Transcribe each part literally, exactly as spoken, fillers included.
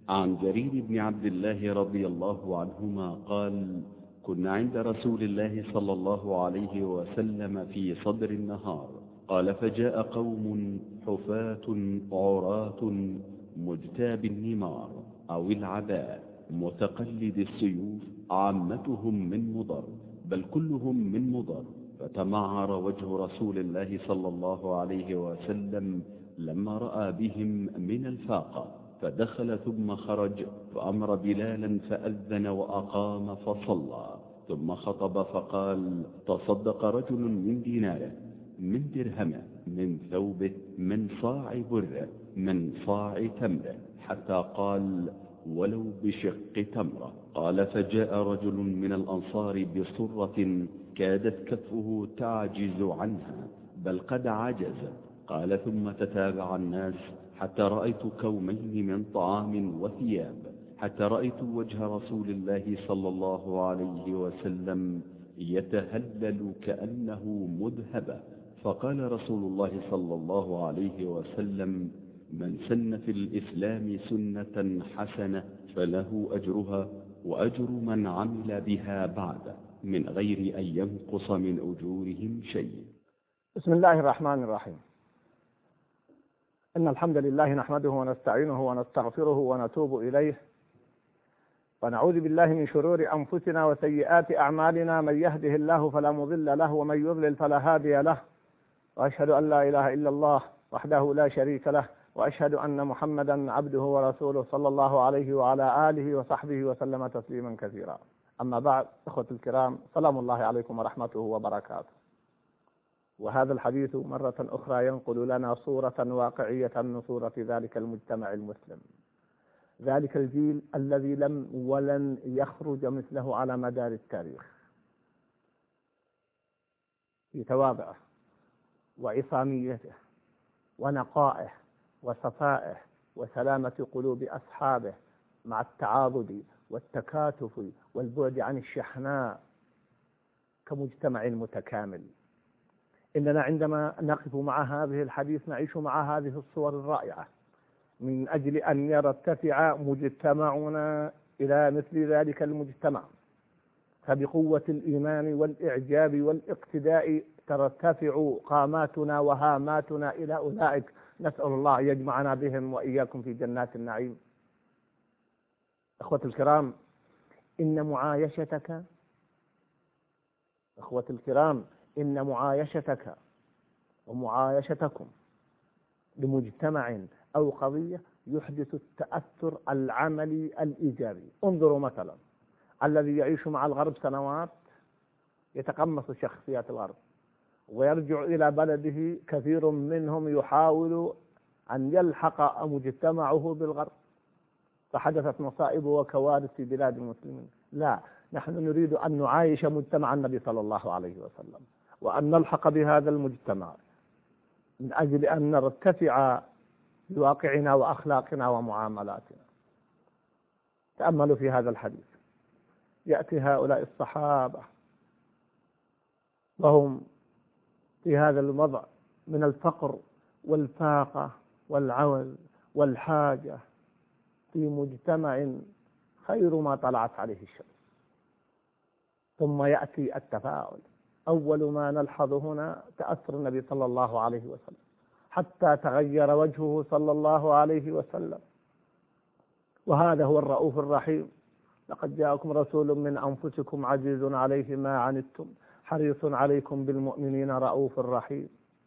عن جرير بن عبد الله رضي الله عنهما قال: كنا عند رسول الله صلى الله عليه وسلم في صدر النهار، قال: فجاء قوم حفاة عراة مجتاب النمار أو العباء متقلد السيوف، عامتهم من مضر بل كلهم من مضر، فتمعر وجه رسول الله صلى الله عليه وسلم لما رأى بهم من الفاقة، فدخل ثم خرج، فأمر بلالا فأذن وأقام فصلى، ثم خطب فقال: تصدق رجل من ديناره، من درهمه، من ثوبه، من صاع بره، من صاع تمره، حتى قال: ولو بشق تمره. قال: فجاء رجل من الأنصار بصرة كادت كفه تعجز عنها، بل قد عجزت. قال: ثم تتابع الناس حتى رأيت كومين من طعام وثياب، حتى رأيت وجه رسول الله صلى الله عليه وسلم يتهلل كأنه مذهبة. فقال رسول الله صلى الله عليه وسلم: من سن في الإسلام سنة حسنة فله أجرها وأجر من عمل بها بعد، من غير أن ينقص من أجورهم شيء. بسم الله الرحمن الرحيم. إن الحمد لله نحمده ونستعينه ونستغفره ونتوب إليه، ونعوذ بالله من شرور أنفسنا وسيئات أعمالنا، من يهده الله فلا مضل له ومن يضلل فلا هادي له، وأشهد أن لا إله إلا الله وحده لا شريك له، وأشهد أن محمدا عبده ورسوله صلى الله عليه وعلى آله وصحبه وسلم تسليما كثيرا. أما بعد، إخوة الكرام، سلام الله عليكم ورحمته وبركاته. وهذا الحديث مرة أخرى ينقل لنا صورة واقعية من صورة ذلك المجتمع المسلم، ذلك الجيل الذي لم ولن يخرج مثله على مدار التاريخ، في تواضعه وعصاميته ونقائه وصفائه وسلامة قلوب أصحابه، مع التعاضد والتكاتف والبعد عن الشحناء، كمجتمع متكامل. إننا عندما نقف مع هذه الحديث نعيش مع هذه الصور الرائعة، من أجل أن يرتفع مجتمعنا إلى مثل ذلك المجتمع، فبقوة الإيمان والإعجاب والاقتداء ترتفع قاماتنا وهاماتنا إلى أولئك. نسأل الله أن يجمعنا بهم وإياكم في جنات النعيم. أخوة الكرام، إن معايشتك أخوة الكرام إن معايشتك ومعايشتكم لمجتمع أو قضية يحدث التأثر العملي الإيجابي. انظروا مثلا الذي يعيش مع الغرب سنوات يتقمص شخصيات الغرب، ويرجع إلى بلده، كثير منهم يحاول أن يلحق مجتمعه بالغرب، فحدثت مصائب وكوارث في بلاد المسلمين. لا، نحن نريد أن نعايش مجتمع النبي صلى الله عليه وسلم، وأن نلحق بهذا المجتمع من أجل أن نرتفع بواقعنا وأخلاقنا ومعاملاتنا. تأملوا في هذا الحديث. يأتي هؤلاء الصحابة وهم في هذا الوضع من الفقر والفاقة والعوز والحاجة، في مجتمع خير ما طلعت عليه الشمس. ثم يأتي التفاؤل. أول ما نلحظ هنا تأثر النبي صلى الله عليه وسلم، حتى تغير وجهه صلى الله عليه وسلم. وهذا هو الرؤوف الرحيم. لقد جاءكم رسول من أنفسكم عزيز عليه ما عنتم حريص عليكم بالمؤمنين رؤوف رحيم.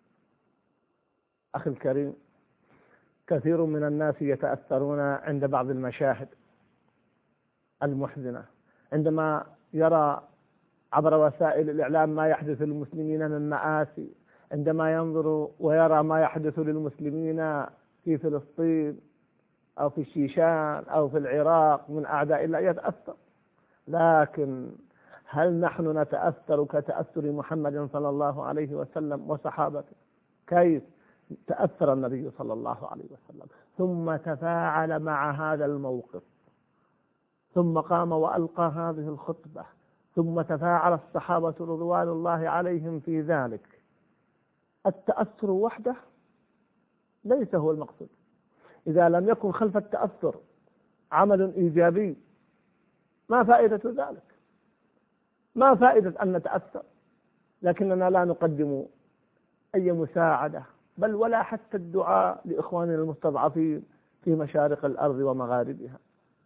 أخي الكريم، كثير من الناس يتأثرون عند بعض المشاهد المحزنة، عندما يرى عبر وسائل الإعلام ما يحدث للمسلمين من مآسي، عندما ينظر ويرى ما يحدث للمسلمين في فلسطين أو في الشيشان أو في العراق من أعداء الله يتأثر. لكن هل نحن نتأثر كتأثر محمد صلى الله عليه وسلم وصحابته؟ كيف تأثر النبي صلى الله عليه وسلم ثم تفاعل مع هذا الموقف، ثم قام وألقى هذه الخطبة، ثم تفاعل الصحابة رضوان الله عليهم في ذلك. التأثر وحده ليس هو المقصود. إذا لم يكن خلف التأثر عمل إيجابي، ما فائدة ذلك؟ ما فائدة أن نتأثر لكننا لا نقدم أي مساعدة، بل ولا حتى الدعاء لإخواننا المستضعفين في مشارق الأرض ومغاربها.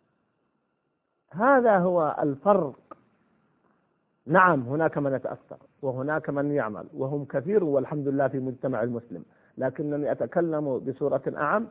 هذا هو الفرق. نعم هناك من يتأثر وهناك من يعمل وهم كثير والحمد لله في مجتمع المسلم، لكنني أتكلم بصورة أعم.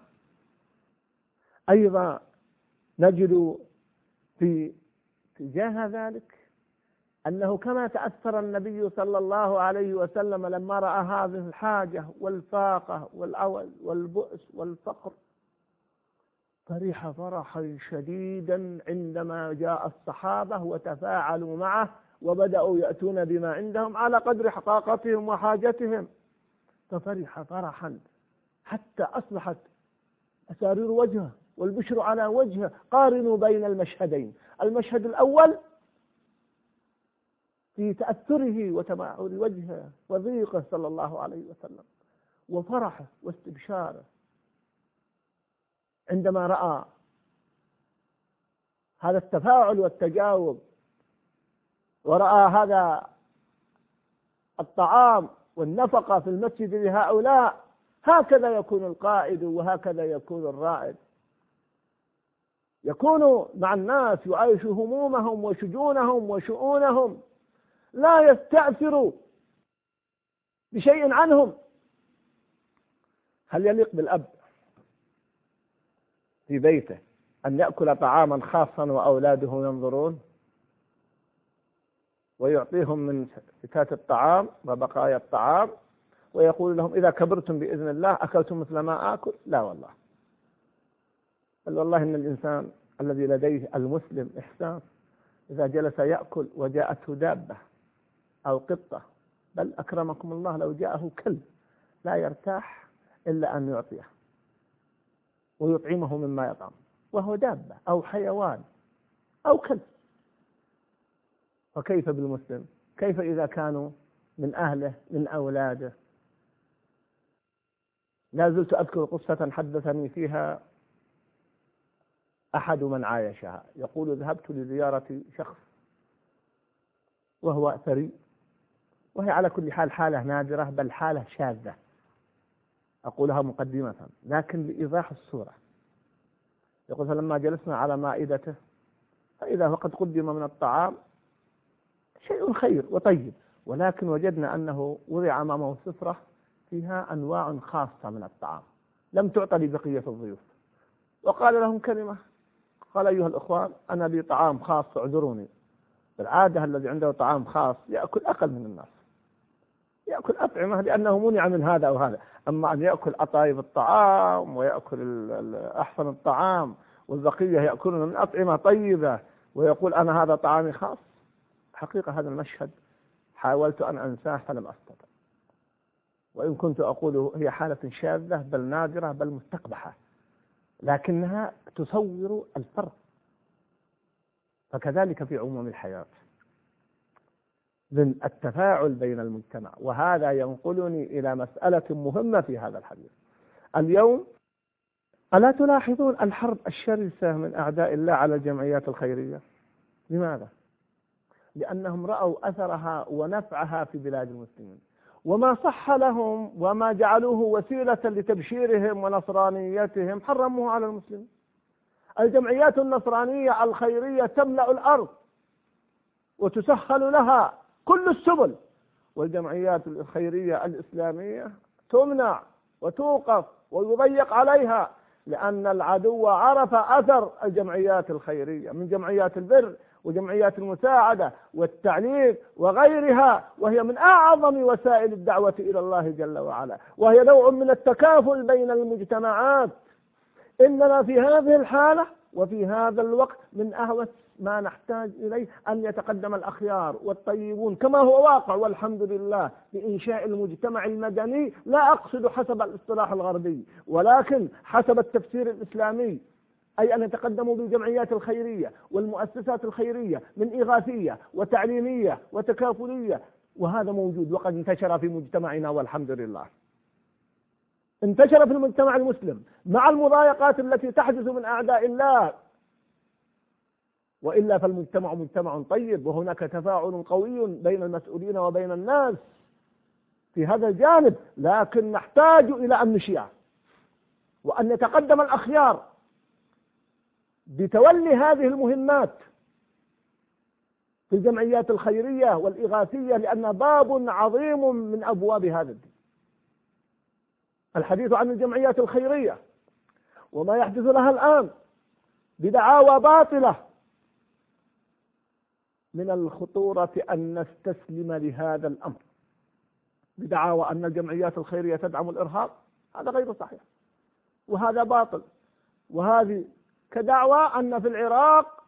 أيضا نجد في تجاه ذلك أنه كما تأثر النبي صلى الله عليه وسلم لما رأى هذه الحاجة والفاقة والعوز والبؤس والفقر، فرح فرحا شديدا عندما جاء الصحابة وتفاعلوا معه وبدأوا يأتون بما عندهم على قدر حقاقتهم وحاجتهم، ففرح فرحا حتى أصبحت أسارير وجهه والبشر على وجهه. قارنوا بين المشهدين، المشهد الأول في تأثره وتمعر وجهه وضيقه صلى الله عليه وسلم وفرحه واستبشاره عندما رأى هذا التفاعل والتجاوب، ورأى هذا الطعام والنفقة في المسجد لهؤلاء. هكذا يكون القائد وهكذا يكون الرائد، يكون مع الناس يعيش همومهم وشجونهم وشؤونهم، لا يستأثر بشيء عنهم. هل يليق بالأب في بيته أن يأكل طعاما خاصا وأولاده ينظرون ويعطيهم من فتات الطعام وبقايا الطعام ويقول لهم إذا كبرتم بإذن الله أكلتم مثل ما آكل؟ لا والله، بل والله إن الإنسان الذي لديه المسلم إحسان إذا جلس يأكل وجاءته دابة أو قطة، بل أكرمكم الله لو جاءه كلب لا يرتاح إلا أن يعطيه ويطعمه مما يطعم، وهو دابة أو حيوان أو كلب. فكيف بالمسلم؟ كيف إذا كانوا من أهله من أولاده؟ لا زلت أذكر قصة حدثني فيها أحد من عايشها، يقول ذهبت لزيارة شخص وهو ثري، وهي على كل حال حالة نادرة بل حالة شاذة أقولها مقدمة لكن لإيضاح الصورة. يقول فلما جلسنا على مائدته فإذا فقد قدم من الطعام شيء خير وطيب، ولكن وجدنا أنه وضع أمامه سفرة فيها أنواع خاصة من الطعام لم تعطى لبقية الضيوف، وقال لهم كلمة، قال أيها الأخوان أنا لي طعام خاص اعذروني. بالعادة الذي عنده طعام خاص يأكل أقل من الناس، يأكل أطعمة لأنه منع من هذا أو هذا، أما أن يأكل أطايب الطعام ويأكل أحسن الطعام والبقية يأكلون من أطعمة طيبة ويقول أنا هذا طعامي خاص. حقيقة هذا المشهد حاولت أن أنساه فلم أستطع، وإن كنت أقول هي حالة شاذة بل نادرة بل مستقبحة، لكنها تصور الفرق. فكذلك في عموم الحياة من التفاعل بين المجتمع، وهذا ينقلني إلى مسألة مهمة في هذا الحديث اليوم. ألا تلاحظون الحرب الشرسة من أعداء الله على الجمعيات الخيرية؟ لماذا؟ لأنهم رأوا أثرها ونفعها في بلاد المسلمين، وما صح لهم وما جعلوه وسيلة لتبشيرهم ونصرانيتهم حرموه على المسلمين. الجمعيات النصرانية الخيرية تملأ الأرض وتسهل لها كل السبل، والجمعيات الخيرية الإسلامية تمنع وتوقف ويضيق عليها، لأن العدو عرف أثر الجمعيات الخيرية من جمعيات البر وجمعيات المساعدة والتعليم وغيرها، وهي من أعظم وسائل الدعوة إلى الله جل وعلا، وهي نوع من التكافل بين المجتمعات. إننا في هذه الحالة وفي هذا الوقت من أهوس ما نحتاج إليه أن يتقدم الأخيار والطيبون كما هو واقع والحمد لله بإنشاء المجتمع المدني، لا أقصد حسب الاصطلاح الغربي ولكن حسب التفسير الإسلامي، أي أن يتقدموا بالجمعيات الخيرية والمؤسسات الخيرية من إغاثية وتعليمية وتكافلية، وهذا موجود وقد انتشر في مجتمعنا والحمد لله. انتشر في المجتمع المسلم مع المضايقات التي تحدث من أعداء الله وإلا فالمجتمع مجتمع طيب، وهناك تفاعل قوي بين المسؤولين وبين الناس في هذا الجانب، لكن نحتاج إلى أن نشيع وأن يتقدم الأخيار بتولي هذه المهمات في الجمعيات الخيرية والإغاثية، لأن باب عظيم من أبواب هذا الدين. الحديث عن الجمعيات الخيرية وما يحدث لها الآن بدعاوى باطلة، من الخطورة أن نستسلم لهذا الأمر بدعاوى أن الجمعيات الخيرية تدعم الإرهاب. هذا غير صحيح وهذا باطل. وهذه كدعوى أن في العراق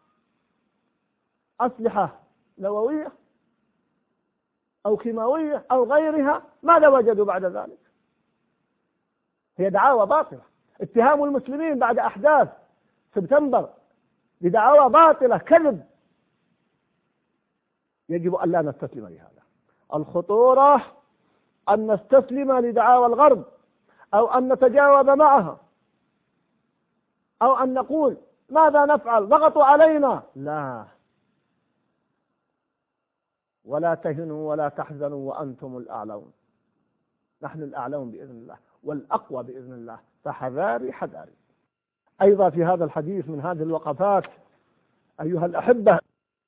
أسلحة نووية أو كيماوية أو غيرها، ماذا وجدوا بعد ذلك؟ هي دعاوى باطلة. اتهام المسلمين بعد أحداث سبتمبر بدعاوى باطلة كذب. يجب أن لا نستسلم لهذا. الخطورة أن نستسلم لدعاوى الغرب أو أن نتجاوب معها أو أن نقول ماذا نفعل، ضغطوا علينا. لا، ولا تهنوا ولا تحزنوا وأنتم الأعلون. نحن الأعلون بإذن الله والأقوى بإذن الله، فحذاري حذاري. أيضا في هذا الحديث من هذه الوقفات أيها الأحبة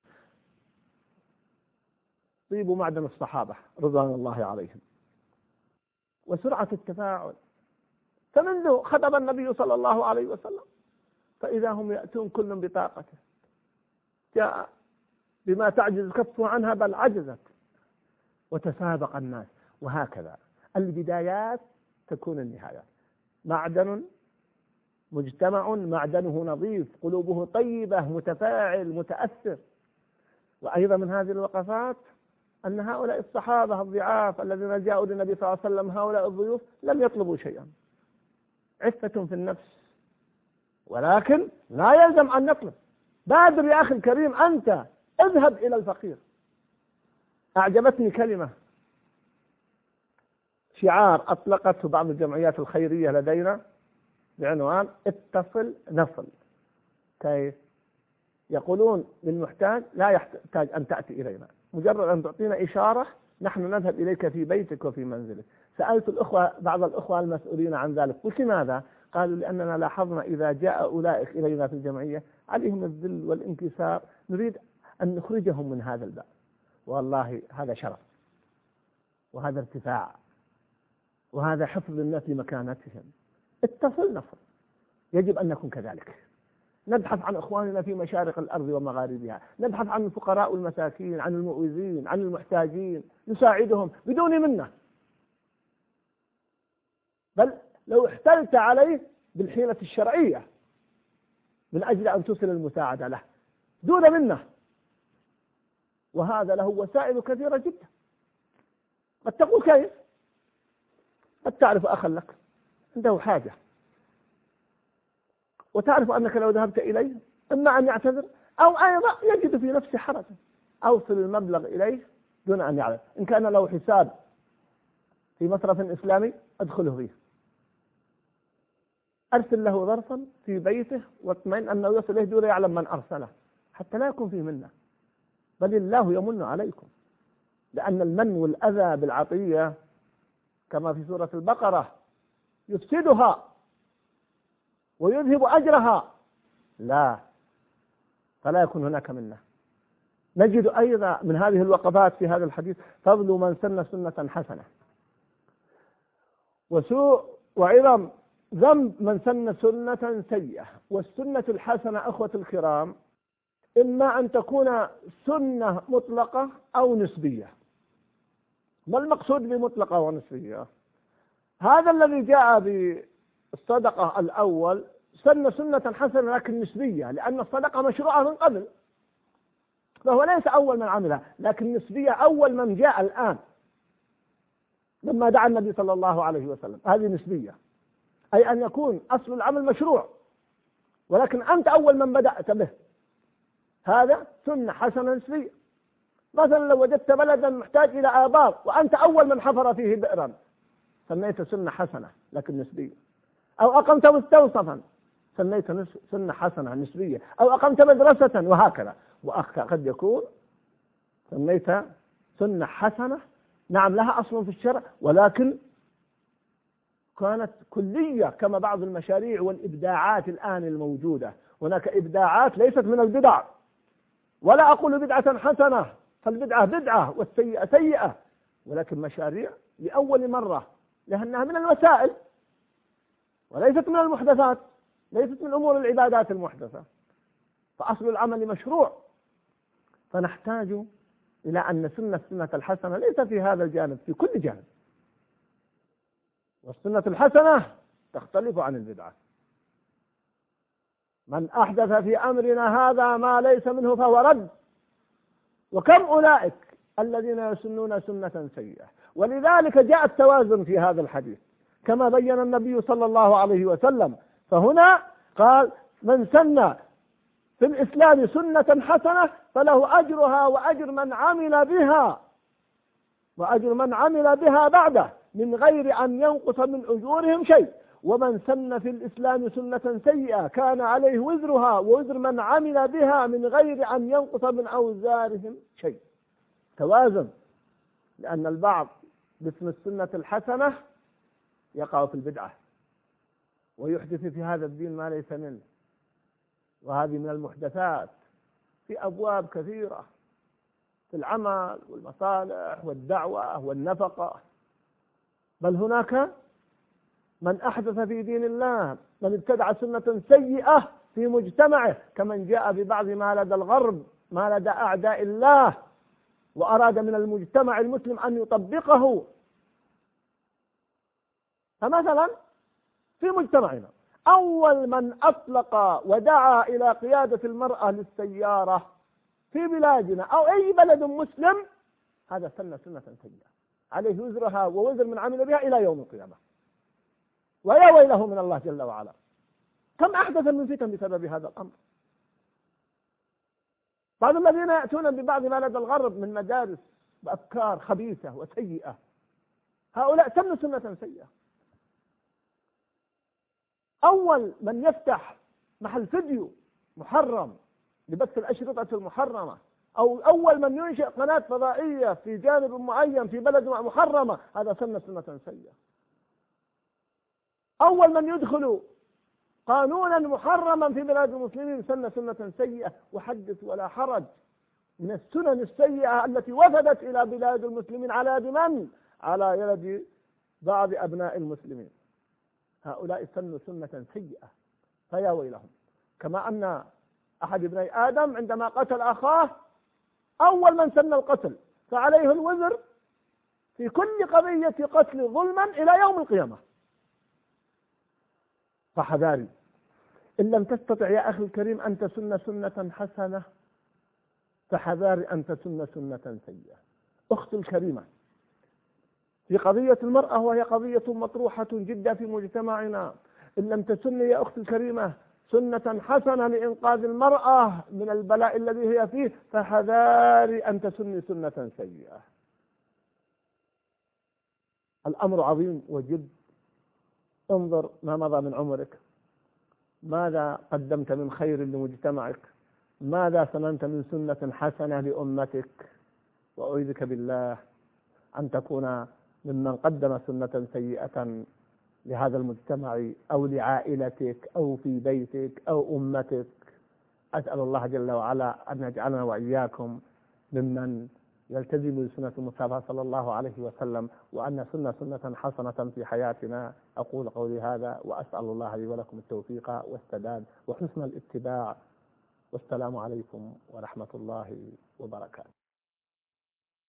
طيب معدن الصحابة رضوان الله عليهم وسرعة التفاعل. فمنذ خطب النبي صلى الله عليه وسلم فإذا هم يأتون كل بطاقته، جاء بما تعجز كفه عنها بل عجزت، وتسابق الناس. وهكذا البدايات تكون النهايات. معدن مجتمع معدنه نظيف، قلوبه طيبة، متفاعل، متأثر. وأيضا من هذه الوقفات أن هؤلاء الصحابة الضعاف الذين جاءوا للنبي صلى الله عليه وسلم، هؤلاء الضيوف، لم يطلبوا شيئا، عفة في النفس، ولكن لا يلزم أن نطلب. بادر يا أخي الكريم، أنت اذهب إلى الفقير. أعجبتني كلمة شعار أطلقته بعض الجمعيات الخيرية لدينا بعنوان اتصل نصل. كيف؟ يقولون للمحتاج لا يحتاج أن تأتي إلينا، مجرد أن تعطينا إشارة نحن نذهب إليك في بيتك وفي منزلك. سألت الأخوة بعض الأخوة المسؤولين عن ذلك، قلت لماذا؟ قالوا لأننا لاحظنا إذا جاء أولئك إلينا في الجمعية عليهم الذل والانكسار، نريد أن نخرجهم من هذا الباب. والله هذا شرف وهذا ارتفاع وهذا حفظ الناس لمكانتهم. اتصل نصل، يجب أن نكون كذلك. نبحث عن إخواننا في مشارق الأرض ومغاربها، نبحث عن الفقراء والمساكين، عن المؤوزين، عن المحتاجين، نساعدهم بدون منة، بل لو احتلت عليه بالحيلة الشرعية من أجل أن توصل المساعدة له دون منة. وهذا له وسائل كثيرة جدا. قد تقول كيف؟ قد تعرف أخا لك عنده حاجة وتعرف أنك لو ذهبت إليه إما أن يعتذر أو أيضا يجد في نفسه حرجا، أوصل المبلغ إليه دون أن يعلم. إن كان له حساب في مصرف إسلامي أدخله فيه، أرسل له ظرفا في بيته واطمئن أنه يصل إليه دون يعلم من أرسله، حتى لا يكون فيه منه، بل الله يمن عليكم. لأن المن والأذى بالعطية كما في سورة البقرة يفسدها ويذهب أجرها، لا، فلا يكون هناك منه. نجد أيضا من هذه الوقفات في هذا الحديث فضل من سن سنة حسنة، وسوء وعظم ذنب من سن سنة سيئة. والسنة الحسنة أخوة الكرام إما أن تكون سنة مطلقة أو نسبية. ما المقصود بمطلقة ونسبية؟ هذا الذي جاء بالصدقة الأول سن سنة حسنة لكن نسبية، لأن الصدقة مشروعة من قبل، فهو ليس أول من عملها، لكن نسبية أول من جاء الآن لما دعا النبي صلى الله عليه وسلم. هذه نسبية، أي أن يكون أصل العمل مشروع ولكن أنت أول من بدأت به، هذا سنة حسنة نسبية. مثلا لو وجدت بلدا محتاج إلى آبار وأنت أول من حفر فيه بئرا، سميت سنة حسنة لكن نسبية. أو أقمت مستوصفا سنيت سنة حسنة نسبية، أو أقمت مدرسة، وهكذا. وقد يكون سنيت سنة حسنة نعم لها أصل في الشرع، ولكن كانت كلية، كما بعض المشاريع والإبداعات الآن الموجودة. هناك إبداعات ليست من البدع، ولا أقول بدعة حسنة، فالبدعة بدعة والسيئة سيئة، ولكن مشاريع لأول مرة، لأنها من الوسائل وليست من المحدثات، ليست من أمور العبادات المحدثة، فأصل العمل مشروع. فنحتاج إلى أن نسن السنة الحسنة ليس في هذا الجانب، في كل جانب. والسنة الحسنة تختلف عن البدعة. من أحدث في أمرنا هذا ما ليس منه فهو رد. وكم أولئك الذين يسنون سنة سيئة. ولذلك جاء التوازن في هذا الحديث كما بين النبي صلى الله عليه وسلم. فهنا قال: من سن في الإسلام سنة حسنة فله أجرها وأجر من عمل بها، وأجر من عمل بها بعده من غير أن ينقص من أجورهم شيء. ومن سن في الإسلام سنة سيئة كان عليه وزرها ووزر من عمل بها من غير أن ينقص من أوزارهم شيء. توازن، لأن البعض باسم السنة الحسنة يقع في البدعة ويحدث في هذا الدين ما ليس منه، وهذه من المحدثات في أبواب كثيرة، في العمل والمصالح والدعوة والنفقة. بل هناك من أحدث في دين الله، من ابتدع سنة سيئة في مجتمعه، كمن جاء ببعض ما لدى الغرب، ما لدى أعداء الله، وأراد من المجتمع المسلم أن يطبقه. فمثلا في مجتمعنا أول من أطلق ودعا إلى قيادة المرأة للسيارة في بلادنا أو أي بلد مسلم، هذا سن سنة سيئة عليه وزرها ووزر من عمل بها إلى يوم القيامة، ويا ويله من الله جل وعلا. كم أحدث من فتن بسبب هذا الأمر. بعض الذين يأتون ببعض ما لدى الغرب من مدارس وأفكار خبيثة وسيئة، هؤلاء سنوا سنة سيئة. أول من يفتح محل فيديو محرم لبث الأشرطة المحرمة، أو أول من ينشئ قناة فضائية في جانب معين في بلد محرمة، هذا سن سنة سيئة. أول من يدخل قانونا محرما في بلاد المسلمين سن سنة سيئة. وحدث ولا حرج من السنن السيئة التي وفدت إلى بلاد المسلمين على يد من؟ على يد بعض أبناء المسلمين. هؤلاء سنوا سنة سيئة فيا ويلهم. كما أن أحد ابني آدم عندما قتل أخاه أول من سن القتل فعليه الوزر في كل قضية قتل ظلما إلى يوم القيامة. فحذاري، إن لم تستطع يا أخي الكريم أن تسن سنة حسنة فحذاري أن تسن سنة سيئة. أختي الكريمة، في قضية المرأة وهي قضية مطروحة جدا في مجتمعنا، إن لم تسن يا أختي الكريمة سنة حسنة لإنقاذ المرأة من البلاء الذي هي فيه فحذاري أن تسني سنة سيئة. الأمر عظيم وجد. انظر ما مضى من عمرك، ماذا قدمت من خير لمجتمعك، ماذا سننت من سنة حسنة لأمتك، وأعوذك بالله أن تكون ممن قدم سنة سيئة لهذا المجتمع أو لعائلتك أو في بيتك أو أمتك. أسأل الله جل وعلا أن يجعلنا وإياكم ممن يلتزم بسنة المصطفى صلى الله عليه وسلم، وأن نسن سنة حسنة في حياتنا. أقول قولي هذا وأسأل الله لي ولكم التوفيق والسداد وحسن الاتباع، والسلام عليكم ورحمة الله وبركاته.